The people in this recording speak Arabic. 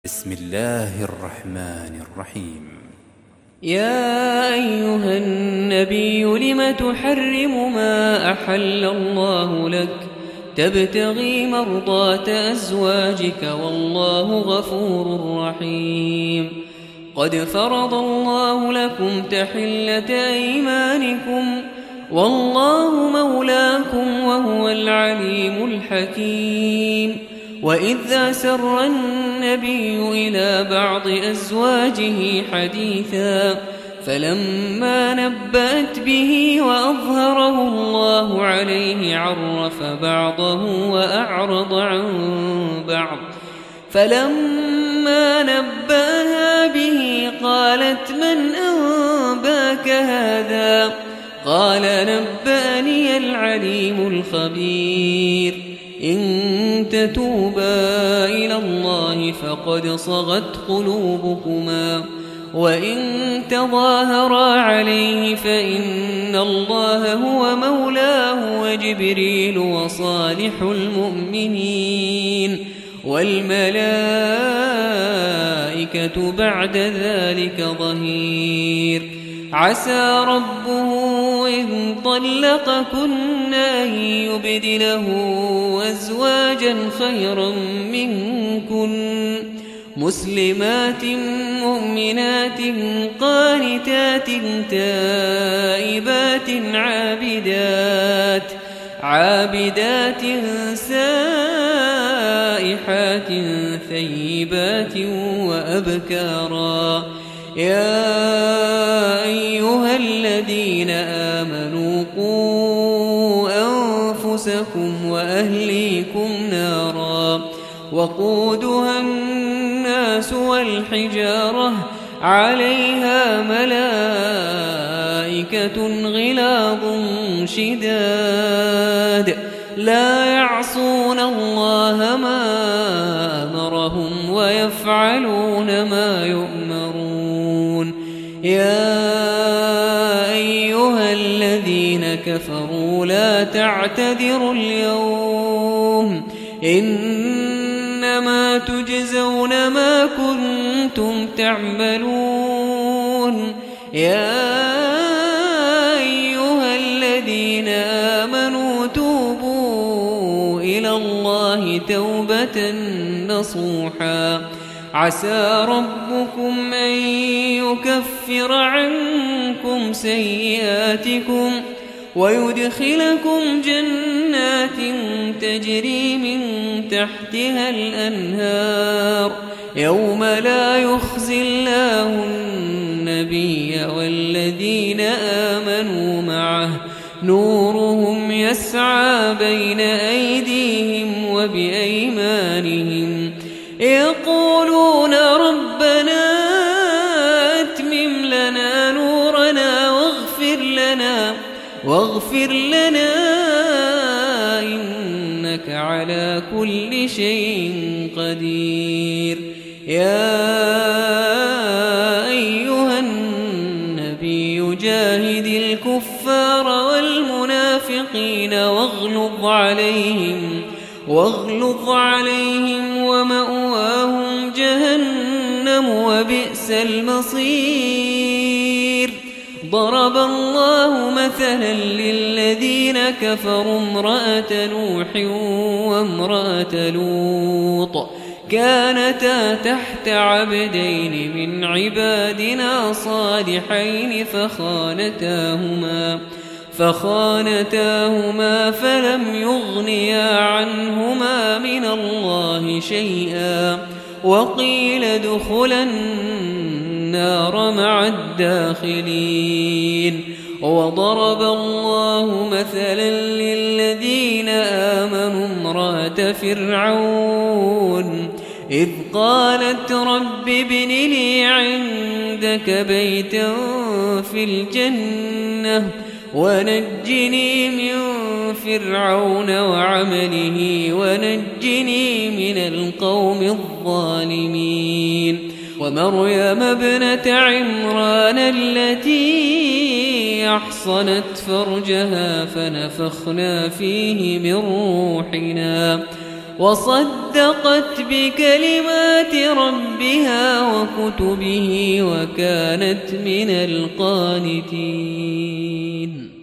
بسم الله الرحمن الرحيم. يا أيها النبي لم تحرم ما أحل الله لك تبتغي مرضات أزواجك والله غفور رحيم. قد فرض الله لكم تحلة أيمانكم والله مولاكم وهو العليم الحكيم. وإذ أسر النبي إلى بعض أزواجه حديثا فلما نبأت به وأظهره الله عليه عرف بعضه وأعرض عن بعض. فلما نبأها به قالت من أنباك هذا؟ قال نبأني العليم الخبير. إن تتوبا إلى الله فقد صغت قلوبكما وإن تظاهرا عليه فإن الله هو مولاه وجبريل وصالح المؤمنين والملائكة بعد ذلك ظهير. عسى ربه إن طلقكن أن يبدله أزواجا خيرا منكن مسلمات مؤمنات قانتات تائبات عابدات سائحات ثيبات وأبكارا. يا أيها الذين آمنوا قوا أنفسكم وأهليكم نارا وقودها الناس والحجارة عليها ملائكة غلاظ شداد لا يعصون الله ما أمرهم ويفعلون ما يؤمرون. يا أيها الذين كفروا لا تعتذروا اليوم إنما تجزون ما كنتم تعملون. يا أيها الذين آمنوا توبوا إلى الله توبة نصوحا. عسى ربكم أن يكفر عنكم سيئاتكم ويدخلكم جنات تجري من تحتها الأنهار يوم لا يخزي الله النبي والذين آمنوا معه نورهم يسعى بين أيديهم وبأيمانهم يقولون ربنا أتمم لنا نورنا واغفر لنا إنك على كل شيء قدير. يا أيها النبي جاهد الكفار والمنافقين واغلظ عليهم ومأواهم جهنم وبئس المصير. ضرب الله مثلا للذين كفروا امرأة نوح وامرأة لوط كانتا تحت عبدين من عبادنا صالحين فخانتاهما فلم يغنيا عنهما من الله شيئا وقيل ادخلا النار مع الداخلين. وضرب الله مثلا للذين آمنوا امرأة فرعون إذ قالت رب ابن لي عندك بيتا في الجنة ونجني من فرعون وعمله ونجني من القوم الظالمين. ومريم ابنة عمران التي أحصنت فرجها فنفخنا فيه من روحنا وصدقت بكلمات ربها وكتبه وكانت من القانتين.